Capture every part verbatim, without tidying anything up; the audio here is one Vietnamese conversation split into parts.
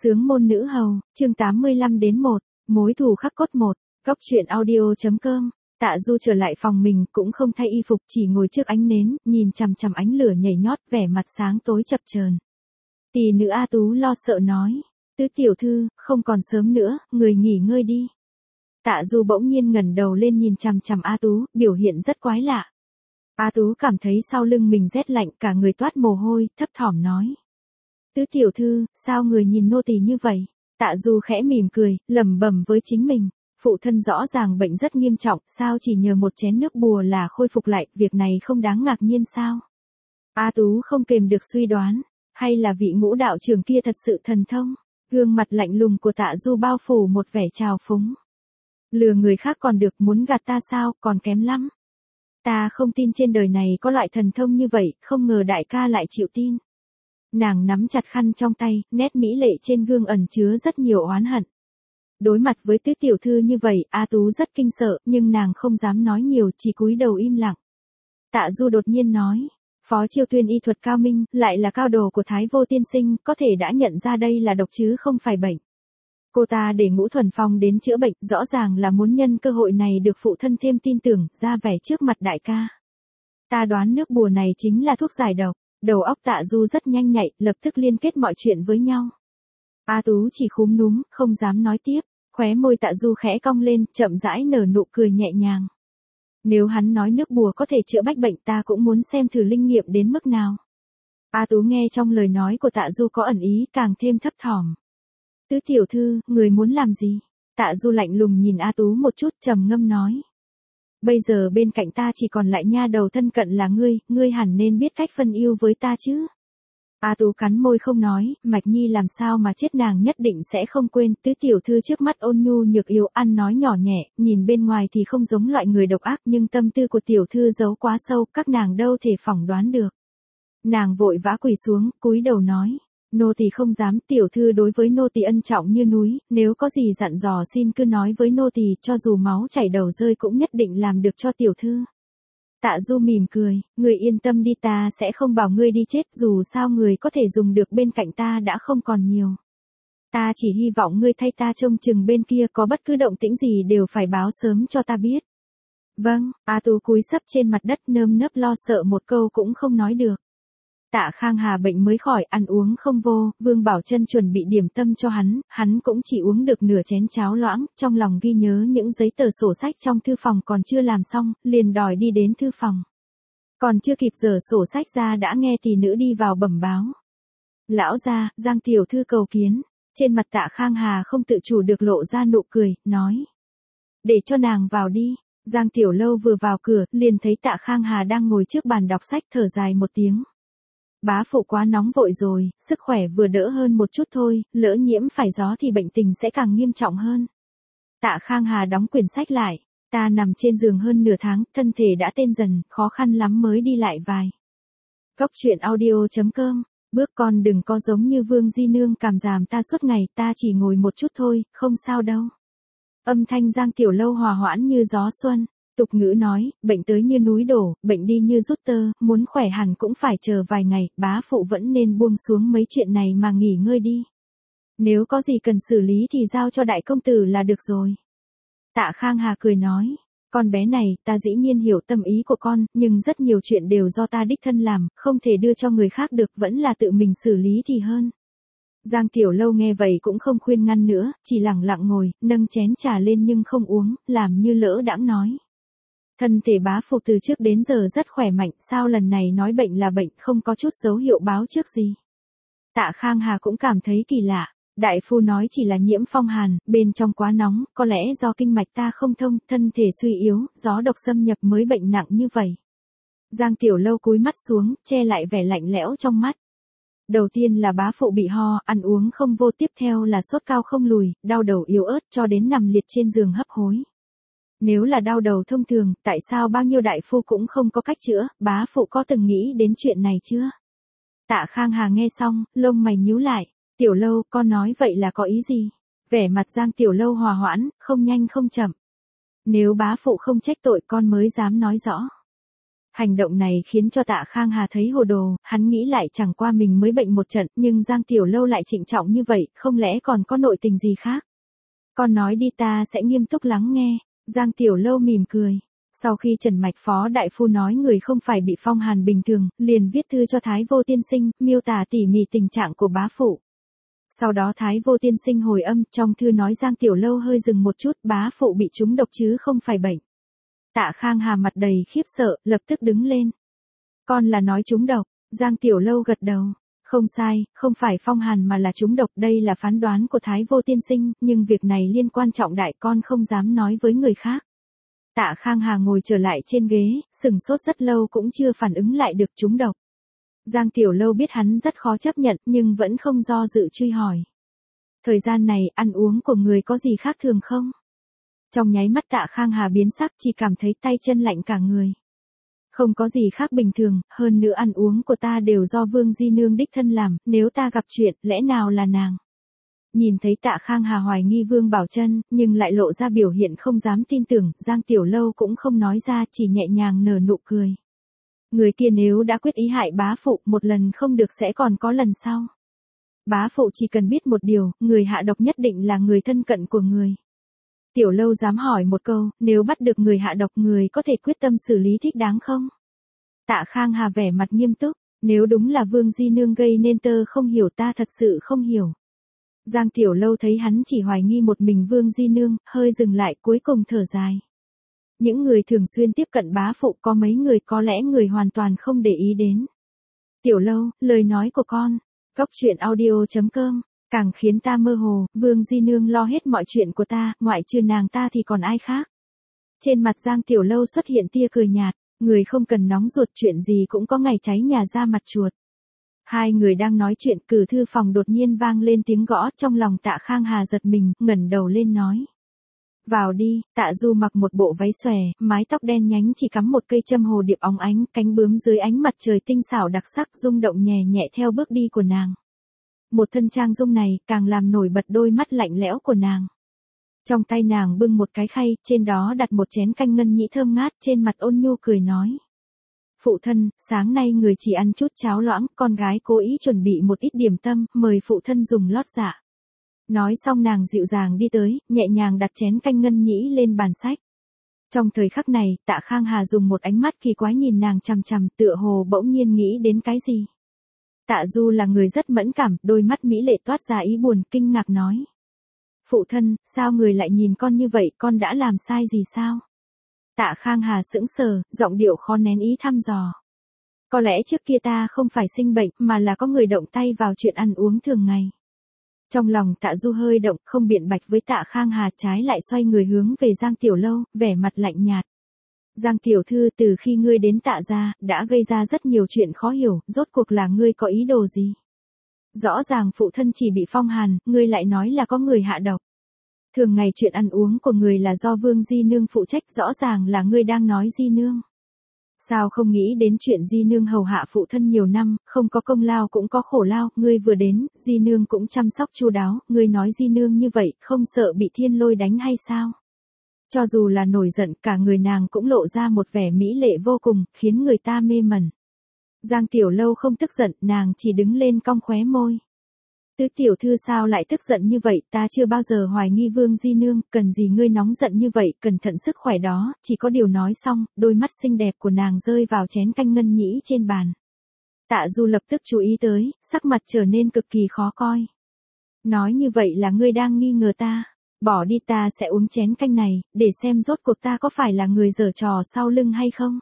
Sướng môn nữ hầu, chương tám mươi lăm đến một, mối thù khắc cốt một, góc truyện audio.com. Tạ Du trở lại phòng mình cũng không thay y phục, chỉ ngồi trước ánh nến, nhìn chằm chằm ánh lửa nhảy nhót, vẻ mặt sáng tối chập chờn. Tỷ nữ A Tú lo sợ nói, Tứ tiểu thư, không còn sớm nữa, người nghỉ ngơi đi. Tạ Du bỗng nhiên ngẩng đầu lên nhìn chằm chằm A Tú, biểu hiện rất quái lạ. A Tú cảm thấy sau lưng mình rét lạnh, cả người toát mồ hôi, thấp thỏm nói. Tứ tiểu thư, sao người nhìn nô tỳ như vậy? Tạ Du khẽ mỉm cười, lẩm bẩm với chính mình. Phụ thân rõ ràng bệnh rất nghiêm trọng, sao chỉ nhờ một chén nước bùa là khôi phục lại, việc này không đáng ngạc nhiên sao? A Tú không kềm được suy đoán, hay là vị ngũ đạo trưởng kia thật sự thần thông? Gương mặt lạnh lùng của Tạ Du bao phủ một vẻ trào phúng. Lừa người khác còn được, muốn gạt ta sao, còn kém lắm. Ta không tin trên đời này có loại thần thông như vậy, không ngờ đại ca lại chịu tin. Nàng nắm chặt khăn trong tay, nét mỹ lệ trên gương ẩn chứa rất nhiều oán hận. Đối mặt với Tứ tiểu thư như vậy, A Tú rất kinh sợ, nhưng nàng không dám nói nhiều, chỉ cúi đầu im lặng. Tạ Du đột nhiên nói, Phó Chiêu Tuyên y thuật cao minh, lại là cao đồ của Thái Vô tiên sinh, có thể đã nhận ra đây là độc chứ không phải bệnh. Cô ta để Ngũ Thuần Phong đến chữa bệnh, rõ ràng là muốn nhân cơ hội này được phụ thân thêm tin tưởng, ra vẻ trước mặt đại ca. Ta đoán nước bùa này chính là thuốc giải độc. Đầu óc Tạ Du rất nhanh nhạy, lập tức liên kết mọi chuyện với nhau. A Tú chỉ khúm núm, không dám nói tiếp, khóe môi Tạ Du khẽ cong lên, chậm rãi nở nụ cười nhẹ nhàng. Nếu hắn nói nước bùa có thể chữa bách bệnh, ta cũng muốn xem thử linh nghiệm đến mức nào. A Tú nghe trong lời nói của Tạ Du có ẩn ý, càng thêm thấp thỏm. Tứ tiểu thư, người muốn làm gì? Tạ Du lạnh lùng nhìn A Tú một chút, trầm ngâm nói. Bây giờ bên cạnh ta chỉ còn lại nha đầu thân cận là ngươi, ngươi hẳn nên biết cách phân ưu với ta chứ. A Tú cắn môi không nói, Mạch Nhi làm sao mà chết, nàng nhất định sẽ không quên. Tứ tiểu thư trước mắt ôn nhu nhược yếu, ăn nói nhỏ nhẹ, nhìn bên ngoài thì không giống loại người độc ác, nhưng tâm tư của tiểu thư giấu quá sâu, các nàng đâu thể phỏng đoán được. Nàng vội vã quỳ xuống, cúi đầu nói. Nô tỳ không dám, tiểu thư đối với nô tỳ ân trọng như núi, nếu có gì dặn dò xin cứ nói với nô tỳ, cho dù máu chảy đầu rơi cũng nhất định làm được cho tiểu thư. Tạ Du mỉm cười, người yên tâm đi, ta sẽ không bảo ngươi đi chết, dù sao người có thể dùng được bên cạnh ta đã không còn nhiều. Ta chỉ hy vọng ngươi thay ta trông chừng bên kia, có bất cứ động tĩnh gì đều phải báo sớm cho ta biết. Vâng, A Tú cúi sấp trên mặt đất nơm nớp lo sợ một câu cũng không nói được. Tạ Khang Hà bệnh mới khỏi, ăn uống không vô, Vương Bảo Trân chuẩn bị điểm tâm cho hắn, hắn cũng chỉ uống được nửa chén cháo loãng, trong lòng ghi nhớ những giấy tờ sổ sách trong thư phòng còn chưa làm xong, liền đòi đi đến thư phòng. Còn chưa kịp dở sổ sách ra đã nghe tỷ nữ đi vào bẩm báo. Lão gia, Giang tiểu thư cầu kiến. Trên mặt Tạ Khang Hà không tự chủ được lộ ra nụ cười, nói. Để cho nàng vào đi. Giang Tiểu Lâu vừa vào cửa, liền thấy Tạ Khang Hà đang ngồi trước bàn đọc sách, thở dài một tiếng. Bá phụ quá nóng vội rồi, sức khỏe vừa đỡ hơn một chút thôi, lỡ nhiễm phải gió thì bệnh tình sẽ càng nghiêm trọng hơn. Tạ Khang Hà đóng quyển sách lại, ta nằm trên giường hơn nửa tháng, thân thể đã tên dần, khó khăn lắm mới đi lại vài. Góc truyện audio.com, bước con đừng có giống như Vương Di Nương cảm giảm ta suốt ngày, ta chỉ ngồi một chút thôi, không sao đâu. Âm thanh Giang Tiểu Lâu hòa hoãn như gió xuân. Tục ngữ nói, bệnh tới như núi đổ, bệnh đi như rút tơ, muốn khỏe hẳn cũng phải chờ vài ngày, bá phụ vẫn nên buông xuống mấy chuyện này mà nghỉ ngơi đi. Nếu có gì cần xử lý thì giao cho đại công tử là được rồi. Tạ Khang Hà cười nói, con bé này, ta dĩ nhiên hiểu tâm ý của con, nhưng rất nhiều chuyện đều do ta đích thân làm, không thể đưa cho người khác được, vẫn là tự mình xử lý thì hơn. Giang Tiểu Lâu nghe vậy cũng không khuyên ngăn nữa, chỉ lặng lặng ngồi, nâng chén trà lên nhưng không uống, làm như lỡ đãng nói. Thân thể bá phụ từ trước đến giờ rất khỏe mạnh, sao lần này nói bệnh là bệnh, không có chút dấu hiệu báo trước gì. Tạ Khang Hà cũng cảm thấy kỳ lạ, đại phu nói chỉ là nhiễm phong hàn, bên trong quá nóng, có lẽ do kinh mạch ta không thông, thân thể suy yếu, gió độc xâm nhập mới bệnh nặng như vậy. Giang Tiểu Lâu cúi mắt xuống, che lại vẻ lạnh lẽo trong mắt. Đầu tiên là bá phụ bị ho, ăn uống không vô, tiếp theo là sốt cao không lùi, đau đầu yếu ớt cho đến nằm liệt trên giường hấp hối. Nếu là đau đầu thông thường, tại sao bao nhiêu đại phu cũng không có cách chữa, bá phụ có từng nghĩ đến chuyện này chưa? Tạ Khang Hà nghe xong, lông mày nhíu lại, Tiểu Lâu, con nói vậy là có ý gì? Vẻ mặt Giang Tiểu Lâu hòa hoãn, không nhanh không chậm. Nếu bá phụ không trách tội con mới dám nói rõ. Hành động này khiến cho Tạ Khang Hà thấy hồ đồ, hắn nghĩ lại chẳng qua mình mới bệnh một trận, nhưng Giang Tiểu Lâu lại trịnh trọng như vậy, không lẽ còn có nội tình gì khác? Con nói đi ta sẽ nghiêm túc lắng nghe. Giang Tiểu Lâu mỉm cười. Sau khi Trần Mạch Phó Đại Phu nói người không phải bị phong hàn bình thường, liền viết thư cho Thái Vô Tiên Sinh, miêu tả tỉ mỉ tình trạng của bá phụ. Sau đó Thái Vô Tiên Sinh hồi âm, trong thư nói Giang Tiểu Lâu hơi dừng một chút, bá phụ bị trúng độc chứ không phải bệnh. Tạ Khang Hà mặt đầy khiếp sợ, lập tức đứng lên. Con là nói trúng độc, Giang Tiểu Lâu gật đầu. Không sai, không phải phong hàn mà là trúng độc, đây là phán đoán của Thái Vô Tiên Sinh, nhưng việc này liên quan trọng đại, con không dám nói với người khác. Tạ Khang Hà ngồi trở lại trên ghế, sừng sốt rất lâu cũng chưa phản ứng lại được trúng độc. Giang Tiểu Lâu biết hắn rất khó chấp nhận, nhưng vẫn không do dự truy hỏi. Thời gian này, ăn uống của người có gì khác thường không? Trong nháy mắt Tạ Khang Hà biến sắc, chỉ cảm thấy tay chân lạnh cả người. Không có gì khác bình thường, hơn nữa ăn uống của ta đều do Vương Di Nương đích thân làm, nếu ta gặp chuyện, lẽ nào là nàng? Nhìn thấy Tạ Khang Hà hoài nghi Vương Bảo Trân, nhưng lại lộ ra biểu hiện không dám tin tưởng, Giang Tiểu Lâu cũng không nói ra, chỉ nhẹ nhàng nở nụ cười. Người kia nếu đã quyết ý hại bá phụ, một lần không được sẽ còn có lần sau. Bá phụ chỉ cần biết một điều, người hạ độc nhất định là người thân cận của người. Tiểu Lâu dám hỏi một câu, nếu bắt được người hạ độc, người có thể quyết tâm xử lý thích đáng không? Tạ Khang Hà vẻ mặt nghiêm túc, nếu đúng là Vương Di Nương gây nên tơ không hiểu, ta thật sự không hiểu. Giang Tiểu Lâu thấy hắn chỉ hoài nghi một mình Vương Di Nương, hơi dừng lại, cuối cùng thở dài. Những người thường xuyên tiếp cận bá phụ có mấy người, có lẽ người hoàn toàn không để ý đến. Tiểu Lâu, lời nói của con. Góc truyện audio chấm com. Càng khiến ta mơ hồ, Vương Di Nương lo hết mọi chuyện của ta, ngoại trừ nàng ta thì còn ai khác. Trên mặt Giang Tiểu Lâu xuất hiện tia cười nhạt, người không cần nóng ruột, chuyện gì cũng có ngày cháy nhà ra mặt chuột. Hai người đang nói chuyện, cửa thư phòng đột nhiên vang lên tiếng gõ, trong lòng Tạ Khang Hà giật mình, ngẩng đầu lên nói. Vào đi. Tạ Du mặc một bộ váy xòe, mái tóc đen nhánh chỉ cắm một cây châm hồ điệp óng ánh, cánh bướm dưới ánh mặt trời tinh xảo đặc sắc rung động nhẹ nhẹ theo bước đi của nàng. Một thân trang dung này càng làm nổi bật đôi mắt lạnh lẽo của nàng. Trong tay nàng bưng một cái khay, trên đó đặt một chén canh ngân nhĩ thơm ngát, trên mặt ôn nhu cười nói. Phụ thân, sáng nay người chỉ ăn chút cháo loãng, con gái cố ý chuẩn bị một ít điểm tâm, mời phụ thân dùng lót dạ. Nói xong nàng dịu dàng đi tới, nhẹ nhàng đặt chén canh ngân nhĩ lên bàn sách. Trong thời khắc này, Tạ Khang Hà dùng một ánh mắt kỳ quái nhìn nàng chằm chằm, tựa hồ bỗng nhiên nghĩ đến cái gì. Tạ Du là người rất mẫn cảm, đôi mắt mỹ lệ toát ra ý buồn, kinh ngạc nói. Phụ thân, sao người lại nhìn con như vậy, con đã làm sai gì sao? Tạ Khang Hà sững sờ, giọng điệu khó nén ý thăm dò. Có lẽ trước kia ta không phải sinh bệnh, mà là có người động tay vào chuyện ăn uống thường ngày. Trong lòng Tạ Du hơi động, không biện bạch với Tạ Khang Hà, trái lại xoay người hướng về Giang Tiểu Lâu, vẻ mặt lạnh nhạt. Giang Tiểu Thư, từ khi ngươi đến Tạ gia, đã gây ra rất nhiều chuyện khó hiểu, rốt cuộc là ngươi có ý đồ gì? Rõ ràng phụ thân chỉ bị phong hàn, ngươi lại nói là có người hạ độc. Thường ngày chuyện ăn uống của người là do Vương Di Nương phụ trách, rõ ràng là ngươi đang nói Di Nương. Sao không nghĩ đến chuyện Di Nương hầu hạ phụ thân nhiều năm, không có công lao cũng có khổ lao, ngươi vừa đến, Di Nương cũng chăm sóc chu đáo, ngươi nói Di Nương như vậy, không sợ bị thiên lôi đánh hay sao? Cho dù là nổi giận, cả người nàng cũng lộ ra một vẻ mỹ lệ vô cùng, khiến người ta mê mẩn. Giang Tiểu Lâu không tức giận, nàng chỉ đứng lên cong khóe môi. Tứ Tiểu Thư sao lại tức giận như vậy, ta chưa bao giờ hoài nghi Vương Di Nương, cần gì ngươi nóng giận như vậy, cẩn thận sức khỏe đó, chỉ có điều nói xong, đôi mắt xinh đẹp của nàng rơi vào chén canh ngân nhĩ trên bàn. Tạ Du lập tức chú ý tới, sắc mặt trở nên cực kỳ khó coi. Nói như vậy là ngươi đang nghi ngờ ta. Bỏ đi, ta sẽ uống chén canh này, để xem rốt cuộc ta có phải là người giở trò sau lưng hay không.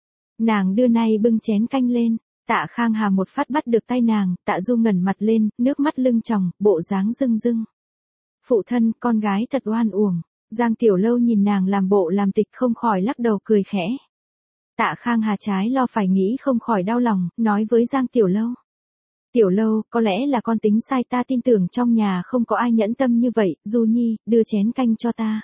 Nàng đưa nay bưng chén canh lên, Tạ Khang Hà một phát bắt được tay nàng, Tạ Du ngẩng mặt lên, nước mắt lưng tròng, bộ dáng rưng rưng. Phụ thân, con gái thật oan uổng. Giang Tiểu Lâu nhìn nàng làm bộ làm tịch không khỏi lắc đầu cười khẽ. Tạ Khang Hà trái lo phải nghĩ không khỏi đau lòng, nói với Giang Tiểu Lâu. Tiểu Lâu, có lẽ là con tính sai, ta tin tưởng trong nhà không có ai nhẫn tâm như vậy, Du Nhi, đưa chén canh cho ta.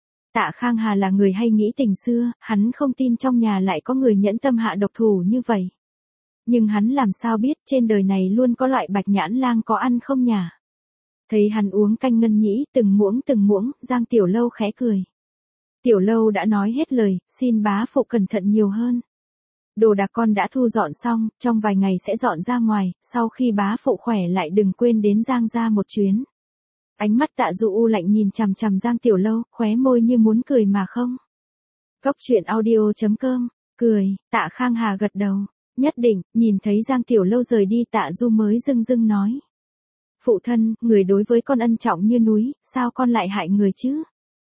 Tạ Khang Hà là người hay nghĩ tình xưa, hắn không tin trong nhà lại có người nhẫn tâm hạ độc thủ như vậy. Nhưng hắn làm sao biết trên đời này luôn có loại bạch nhãn lang có ăn không nhỉ? Thấy hắn uống canh ngân nhĩ, từng muỗng từng muỗng, Giang Tiểu Lâu khẽ cười. Tiểu Lâu đã nói hết lời, xin bá phụ cẩn thận nhiều hơn. Đồ đạc con đã thu dọn xong, trong vài ngày sẽ dọn ra ngoài, sau khi bá phụ khỏe lại đừng quên đến Giang gia một chuyến. Ánh mắt Tạ Du u lạnh nhìn chằm chằm Giang Tiểu Lâu, khóe môi như muốn cười mà không. Cốc truyện audio chấm com, cười, Tạ Khang Hà gật đầu, nhất định, nhìn thấy Giang Tiểu Lâu rời đi Tạ Du mới dưng dưng nói. Phụ thân, người đối với con ân trọng như núi, sao con lại hại người chứ?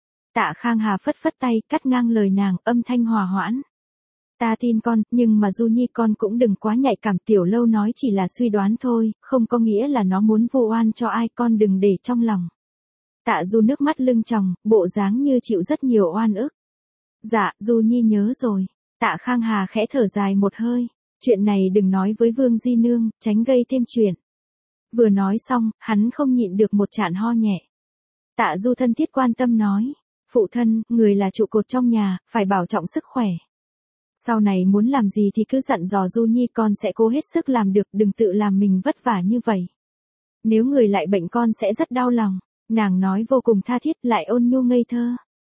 Tạ Khang Hà phất phất tay, cắt ngang lời nàng, âm thanh hòa hoãn. Ta tin con, nhưng mà Du Nhi con cũng đừng quá nhạy cảm. Tiểu Lâu nói chỉ là suy đoán thôi, không có nghĩa là nó muốn vu oan cho ai, con đừng để trong lòng. Tạ Du nước mắt lưng tròng, bộ dáng như chịu rất nhiều oan ức. Dạ, Du Nhi nhớ rồi. Tạ Khang Hà khẽ thở dài một hơi, chuyện này đừng nói với Vương Di Nương, tránh gây thêm chuyện. Vừa nói xong, hắn không nhịn được một trạn ho nhẹ. Tạ Du thân thiết quan tâm nói, phụ thân, người là trụ cột trong nhà, phải bảo trọng sức khỏe. Sau này muốn làm gì thì cứ dặn dò Du Nhi, con sẽ cố hết sức làm được, đừng tự làm mình vất vả như vậy. Nếu người lại bệnh con sẽ rất đau lòng, nàng nói vô cùng tha thiết lại ôn nhu ngây thơ.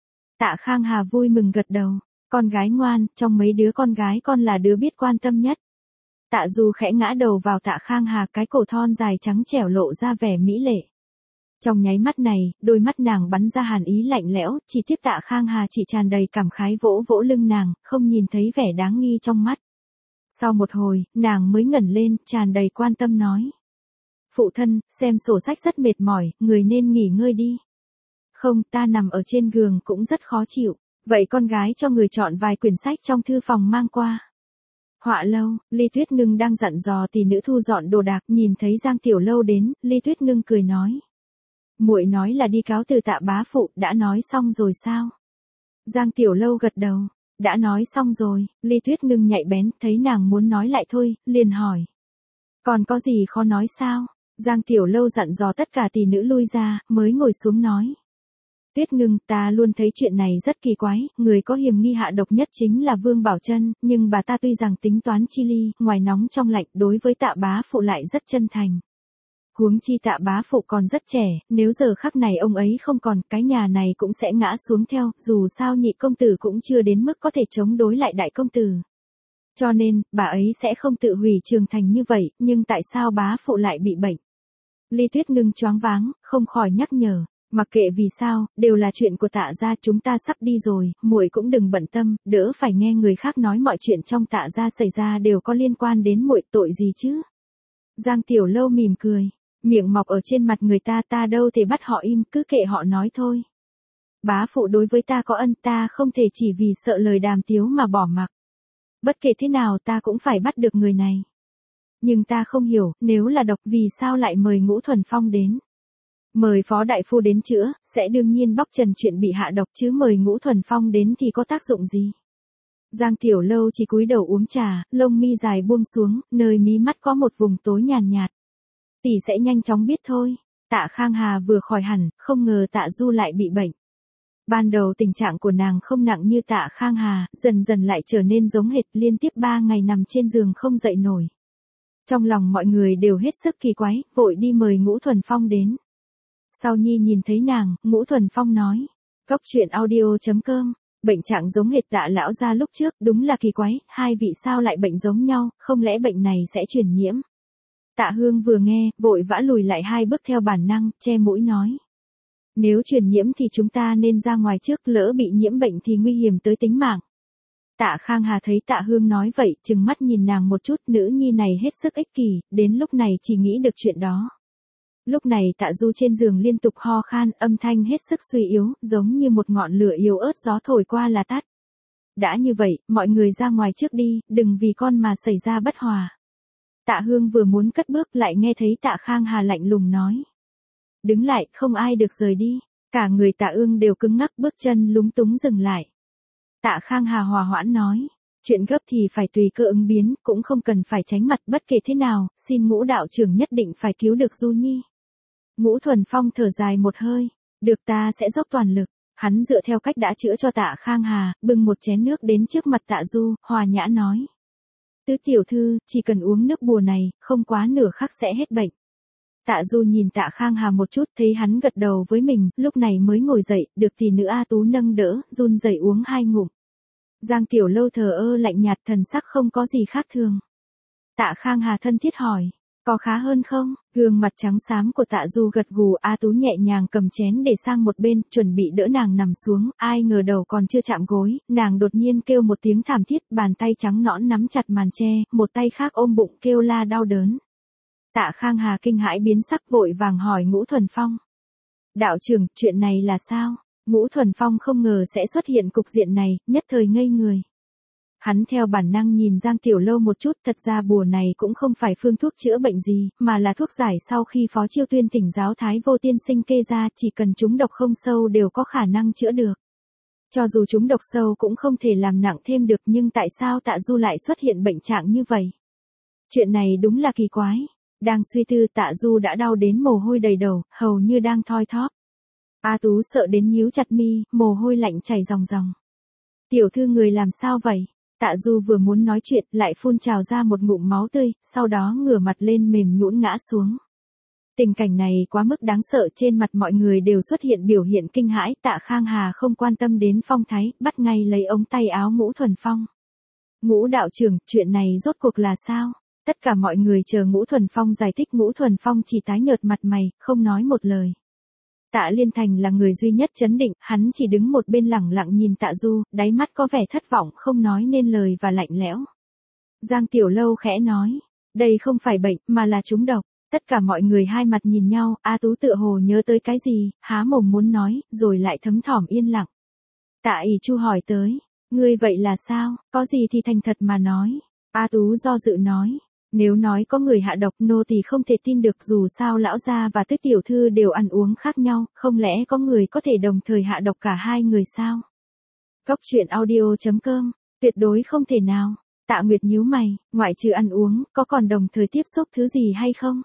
Tạ Khang Hà vui mừng gật đầu, con gái ngoan, trong mấy đứa con gái con là đứa biết quan tâm nhất. Tạ Du khẽ ngã đầu vào Tạ Khang Hà, cái cổ thon dài trắng trẻo lộ ra vẻ mỹ lệ. Trong nháy mắt này, đôi mắt nàng bắn ra hàn ý lạnh lẽo, chỉ tiếp Tạ Khang Hà chỉ tràn đầy cảm khái vỗ vỗ lưng nàng, không nhìn thấy vẻ đáng nghi trong mắt. Sau một hồi, nàng mới ngẩng lên, tràn đầy quan tâm nói. Phụ thân, xem sổ sách rất mệt mỏi, người nên nghỉ ngơi đi. Không, ta nằm ở trên giường cũng rất khó chịu, vậy con gái cho người chọn vài quyển sách trong thư phòng mang qua. Họa Lâu, Ly Tuyết Ngưng đang dặn dò tỷ nữ thu dọn đồ đạc, nhìn thấy Giang Tiểu Lâu đến, Ly Tuyết Ngưng cười nói. Muội nói là đi cáo từ Tạ bá phụ, đã nói xong rồi sao? Giang Tiểu Lâu gật đầu, đã nói xong rồi. Ly Tuyết Ngưng nhạy bén, thấy nàng muốn nói lại thôi, liền hỏi. Còn có gì khó nói sao? Giang Tiểu Lâu dặn dò tất cả tỷ nữ lui ra, mới ngồi xuống nói. Tuyết Ngưng, ta luôn thấy chuyện này rất kỳ quái, người có hiểm nghi hạ độc nhất chính là Vương Bảo Trân, nhưng bà ta tuy rằng tính toán chi ly, ngoài nóng trong lạnh, đối với Tạ bá phụ lại rất chân thành. Huống chi Tạ bá phụ còn rất trẻ, nếu giờ khắc này ông ấy không còn, cái nhà này cũng sẽ ngã xuống theo, dù sao nhị công tử cũng chưa đến mức có thể chống đối lại đại công tử. Cho nên, bà ấy sẽ không tự hủy Trường Thành như vậy, nhưng tại sao bá phụ lại bị bệnh? Ly Tuyết Ngưng choáng váng, không khỏi nhắc nhở. Mặc kệ vì sao, đều là chuyện của Tạ gia, chúng ta sắp đi rồi, muội cũng đừng bận tâm, đỡ phải nghe người khác nói mọi chuyện trong Tạ gia xảy ra đều có liên quan đến muội, tội gì chứ? Giang Tiểu Lâu mỉm cười, miệng mọc ở trên mặt người ta, ta đâu thể bắt họ im, cứ kệ họ nói thôi. Bá phụ đối với ta có ân, ta không thể chỉ vì sợ lời đàm tiếu mà bỏ mặc. Bất kể thế nào ta cũng phải bắt được người này. Nhưng ta không hiểu, nếu là độc vì sao lại mời Ngũ Thuần Phong đến? Mời Phó Đại Phu đến chữa, sẽ đương nhiên bóc trần chuyện bị hạ độc, chứ mời Ngũ Thuần Phong đến thì có tác dụng gì? Giang Tiểu Lâu chỉ cúi đầu uống trà, lông mi dài buông xuống, nơi mí mắt có một vùng tối nhàn nhạt. Tỷ sẽ nhanh chóng biết thôi. Tạ Khang Hà vừa khỏi hẳn, không ngờ Tạ Du lại bị bệnh. Ban đầu tình trạng của nàng không nặng như Tạ Khang Hà, dần dần lại trở nên giống hệt, liên tiếp ba ngày nằm trên giường không dậy nổi. Trong lòng mọi người đều hết sức kỳ quái, vội đi mời Ngũ Thuần Phong đến. Sau Nhi nhìn thấy nàng, Ngũ Thuần Phong nói. Cốc truyện audio chấm com, bệnh trạng giống hệt Tạ lão gia lúc trước, đúng là kỳ quái, hai vị sao lại bệnh giống nhau, không lẽ bệnh này sẽ truyền nhiễm? Tạ Hương vừa nghe, vội vã lùi lại hai bước theo bản năng, che mũi nói. Nếu truyền nhiễm thì chúng ta nên ra ngoài trước, lỡ bị nhiễm bệnh thì nguy hiểm tới tính mạng. Tạ Khang Hà thấy Tạ Hương nói vậy, trừng mắt nhìn nàng một chút, nữ nhi này hết sức ích kỷ, đến lúc này chỉ nghĩ được chuyện đó. Lúc này Tạ Du trên giường liên tục ho khan, âm thanh hết sức suy yếu, giống như một ngọn lửa yếu ớt gió thổi qua là tắt. Đã như vậy, mọi người ra ngoài trước đi, đừng vì con mà xảy ra bất hòa. Tạ Hương vừa muốn cất bước lại nghe thấy Tạ Khang Hà lạnh lùng nói. Đứng lại, không ai được rời đi. Cả người Tạ Ương đều cứng ngắc, bước chân lúng túng dừng lại. Tạ Khang Hà hòa hoãn nói. Chuyện gấp thì phải tùy cơ ứng biến, cũng không cần phải tránh mặt, bất kể thế nào, xin Ngũ đạo trưởng nhất định phải cứu được Du Nhi. Ngũ Thuần Phong thở dài một hơi. Được, ta sẽ dốc toàn lực. Hắn dựa theo cách đã chữa cho Tạ Khang Hà, bưng một chén nước đến trước mặt Tạ Du, hòa nhã nói. Tứ tiểu thư, chỉ cần uống nước bùa này, không quá nửa khắc sẽ hết bệnh. Tạ Du nhìn Tạ Khang Hà một chút, thấy hắn gật đầu với mình, lúc này mới ngồi dậy, được tỷ nữ A Tú nâng đỡ, run rẩy uống hai ngụm. Giang Tiểu Lâu thờ ơ lạnh nhạt, thần sắc không có gì khác thường. Tạ Khang Hà thân thiết hỏi, có khá hơn không? Gương mặt trắng xám của Tạ Du gật gù, A Tú nhẹ nhàng cầm chén để sang một bên, chuẩn bị đỡ nàng nằm xuống, ai ngờ đầu còn chưa chạm gối, nàng đột nhiên kêu một tiếng thảm thiết, bàn tay trắng nõn nắm chặt màn che, một tay khác ôm bụng kêu la đau đớn. Tạ Khang Hà kinh hãi biến sắc, vội vàng hỏi Ngũ Thuần Phong. Đạo trưởng, chuyện này là sao? Ngũ Thuần Phong không ngờ sẽ xuất hiện cục diện này, nhất thời ngây người. Hắn theo bản năng nhìn Giang Tiểu Lâu một chút, thật ra bùa này cũng không phải phương thuốc chữa bệnh gì, mà là thuốc giải sau khi Phó Chiêu Tuyên Thỉnh giáo Thái Vô Tiên Sinh kê ra, chỉ cần trúng độc không sâu đều có khả năng chữa được. Cho dù trúng độc sâu cũng không thể làm nặng thêm được, nhưng tại sao Tạ Du lại xuất hiện bệnh trạng như vậy? Chuyện này đúng là kỳ quái. Đang suy tư, Tạ Du đã đau đến mồ hôi đầy đầu, hầu như đang thoi thóp. A Tú sợ đến nhíu chặt mi, mồ hôi lạnh chảy ròng ròng. Tiểu thư người làm sao vậy? Tạ Du vừa muốn nói chuyện, lại phun trào ra một ngụm máu tươi, sau đó ngửa mặt lên mềm nhũn ngã xuống. Tình cảnh này quá mức đáng sợ, trên mặt mọi người đều xuất hiện biểu hiện kinh hãi. Tạ Khang Hà không quan tâm đến phong thái, bắt ngay lấy ống tay áo Ngũ Thuần Phong. Ngũ đạo trưởng, chuyện này rốt cuộc là sao? Tất cả mọi người chờ Ngũ Thuần Phong giải thích. Ngũ Thuần Phong chỉ tái nhợt mặt mày, không nói một lời. Tạ Liên Thành là người duy nhất trấn định, hắn chỉ đứng một bên lẳng lặng nhìn Tạ Du, đáy mắt có vẻ thất vọng, không nói nên lời và lạnh lẽo. Giang Tiểu Lâu khẽ nói, đây không phải bệnh, mà là trúng độc. Tất cả mọi người hai mặt nhìn nhau, A Tú tựa hồ nhớ tới cái gì, há mồm muốn nói, rồi lại thấm thỏm yên lặng. Tạ ỷ Chu hỏi tới, ngươi vậy là sao, có gì thì thành thật mà nói. A Tú do dự nói. Nếu nói có người hạ độc, nô thì không thể tin được, dù sao lão gia và Tức tiểu thư đều ăn uống khác nhau, không lẽ có người có thể đồng thời hạ độc cả hai người sao? Góc truyện audio chấm com, tuyệt đối không thể nào. Tạ Nguyệt nhíu mày, ngoại trừ ăn uống, có còn đồng thời tiếp xúc thứ gì hay không?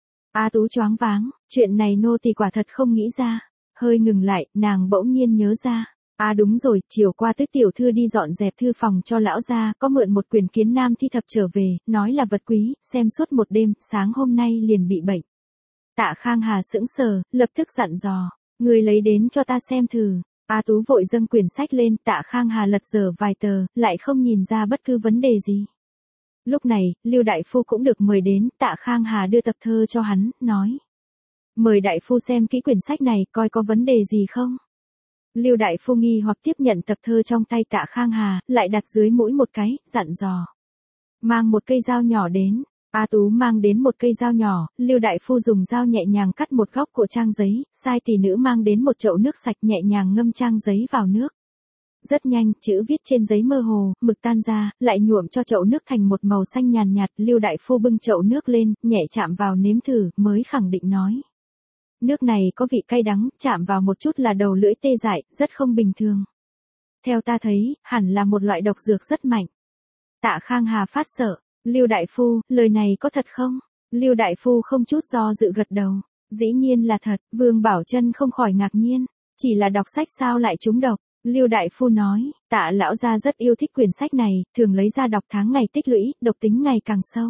A Tú choáng váng, chuyện này nô thì quả thật không nghĩ ra. Hơi ngừng lại, nàng bỗng nhiên nhớ ra. À đúng rồi, chiều qua Tức tiểu thư đi dọn dẹp thư phòng cho lão gia, có mượn một quyển Kiến Nam thi thập trở về, nói là vật quý, xem suốt một đêm, sáng hôm nay liền bị bệnh. Tạ Khang Hà sững sờ, lập tức dặn dò, người lấy đến cho ta xem thử. A Tú vội dâng quyển sách lên, Tạ Khang Hà lật dở vài tờ, lại không nhìn ra bất cứ vấn đề gì. Lúc này, Lưu Đại Phu cũng được mời đến, Tạ Khang Hà đưa tập thơ cho hắn, nói. Mời Đại Phu xem kỹ quyển sách này, coi có vấn đề gì không. Lưu Đại Phu nghi hoặc tiếp nhận tập thơ trong tay Tạ Khang Hà, lại đặt dưới mũi một cái, dặn dò. Mang một cây dao nhỏ đến. A Tú mang đến một cây dao nhỏ, Lưu Đại Phu dùng dao nhẹ nhàng cắt một góc của trang giấy, sai tỷ nữ mang đến một chậu nước sạch nhẹ nhàng ngâm trang giấy vào nước. Rất nhanh, chữ viết trên giấy mơ hồ, mực tan ra, lại nhuộm cho chậu nước thành một màu xanh nhàn nhạt. Lưu Đại Phu bưng chậu nước lên, nhẹ chạm vào nếm thử, mới khẳng định nói. Nước này có vị cay đắng, chạm vào một chút là đầu lưỡi tê dại, rất không bình thường. Theo ta thấy, hẳn là một loại độc dược rất mạnh. Tạ Khang Hà phát sợ, Lưu Đại Phu, lời này có thật không? Lưu Đại Phu không chút do dự gật đầu. Dĩ nhiên là thật, Vương Bảo Trân không khỏi ngạc nhiên. Chỉ là đọc sách sao lại trúng độc? Lưu Đại Phu nói, Tạ lão gia rất yêu thích quyển sách này, thường lấy ra đọc tháng ngày tích lũy, độc tính ngày càng sâu.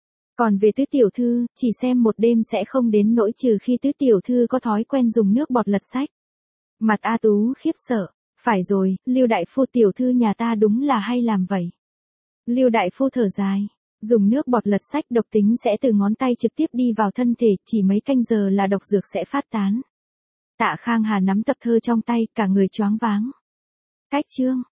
Còn về Tứ tiểu thư, chỉ xem một đêm sẽ không đến nỗi, trừ khi Tứ tiểu thư có thói quen dùng nước bọt lật sách. Mặt A Tú khiếp sợ, phải rồi, Lưu Đại Phu tiểu thư nhà ta đúng là hay làm vậy. Lưu Đại Phu thở dài, dùng nước bọt lật sách độc tính sẽ từ ngón tay trực tiếp đi vào thân thể, chỉ mấy canh giờ là độc dược sẽ phát tán. Tạ Khang Hà nắm tập thơ trong tay, cả người choáng váng. Cách chương